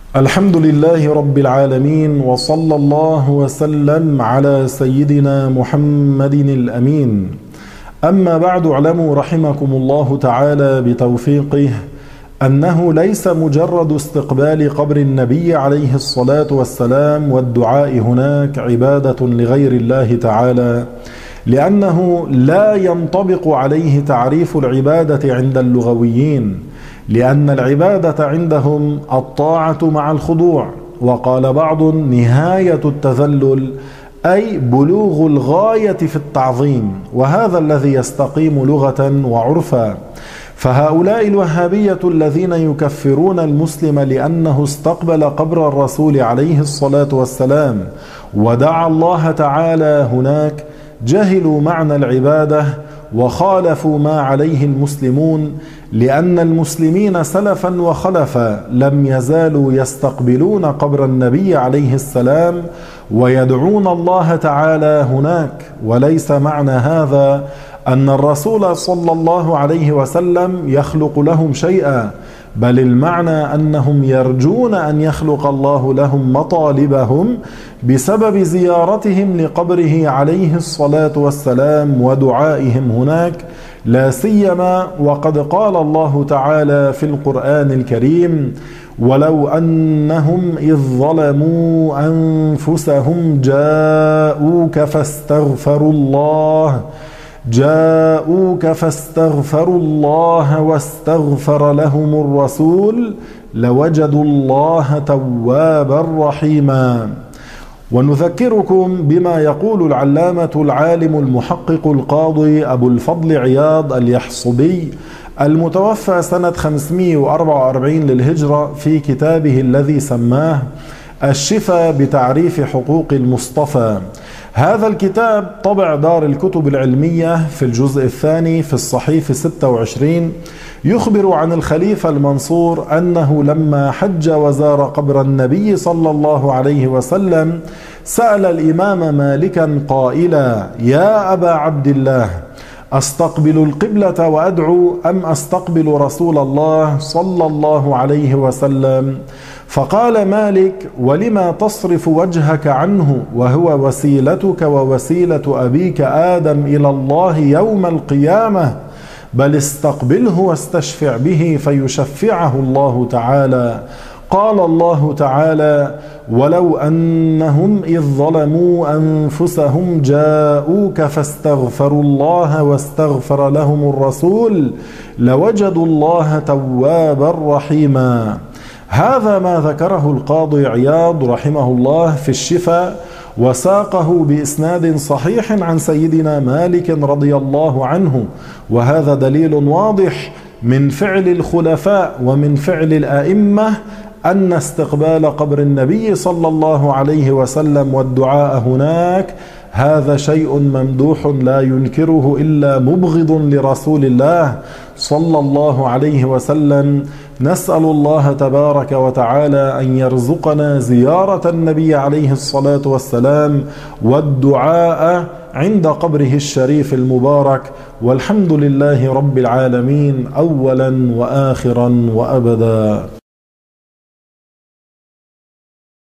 الحمد لله رب العالمين، وصلى الله وسلم على سيدنا محمد الأمين. أما بعد، اعلموا رحمكم الله تعالى بتوفيقه أنه ليس مجرد استقبال قبر النبي عليه الصلاة والسلام والدعاء هناك عبادة لغير الله تعالى، لأنه لا ينطبق عليه تعريف العبادة عند اللغويين، لأن العبادة عندهم الطاعة مع الخضوع، وقال بعض نهاية التذلل أي بلوغ الغاية في التعظيم، وهذا الذي يستقيم لغة وعرفا. فهؤلاء الوهابية الذين يكفرون المسلم لأنه استقبل قبر الرسول عليه الصلاة والسلام ودعا الله تعالى هناك جهلوا معنى العبادة وخالفوا ما عليه المسلمون، لأن المسلمين سلفا وخلفا لم يزالوا يستقبلون قبر النبي عليه السلام ويدعون الله تعالى هناك. وليس معنى هذا أن الرسول صلى الله عليه وسلم يخلق لهم شيئا، بل المعنى أنهم يرجون أن يخلق الله لهم مطالبهم بسبب زيارتهم لقبره عليه الصلاة والسلام ودعائهم هناك، لا سيما وقد قال الله تعالى في القرآن الكريم: ولو أنهم إذ ظلموا أنفسهم جاءوك فاستغفروا الله واستغفر لهم الرسول لوجدوا الله توابا رحيما. ونذكركم بما يقول العلامة العالم المحقق القاضي أبو الفضل عياض اليحصبي المتوفى سنة 544 للهجرة في كتابه الذي سماه الشفاء بتعريف حقوق المصطفى. هذا الكتاب طبع دار الكتب العلمية في الجزء الثاني في الصحيفة 26، يخبر عن الخليفة المنصور أنه لما حج وزار قبر النبي صلى الله عليه وسلم سأل الإمام مالكا قائلا: يا أبا عبد الله، أستقبل القبلة وأدعو أم أستقبل رسول الله صلى الله عليه وسلم؟ فقال مالك: ولما تصرف وجهك عنه وهو وسيلتك ووسيلة أبيك آدم إلى الله يوم القيامة؟ بل استقبله واستشفع به فيشفعه الله تعالى. قال الله تعالى: ولو أنهم إذ ظلموا أنفسهم جاءوك فاستغفروا الله واستغفر لهم الرسول لوجدوا الله توابا رحيما. هذا ما ذكره القاضي عياض رحمه الله في الشفاء، وساقه بإسناد صحيح عن سيدنا مالك رضي الله عنه، وهذا دليل واضح من فعل الخلفاء ومن فعل الأئمة أن استقبال قبر النبي صلى الله عليه وسلم والدعاء هناك هذا شيء ممدوح لا ينكره إلا مبغض لرسول الله صلى الله عليه وسلم. نسأل الله تبارك وتعالى أن يرزقنا زيارة النبي عليه الصلاة والسلام والدعاء عند قبره الشريف المبارك، والحمد لله رب العالمين أولا وآخرا وأبدا.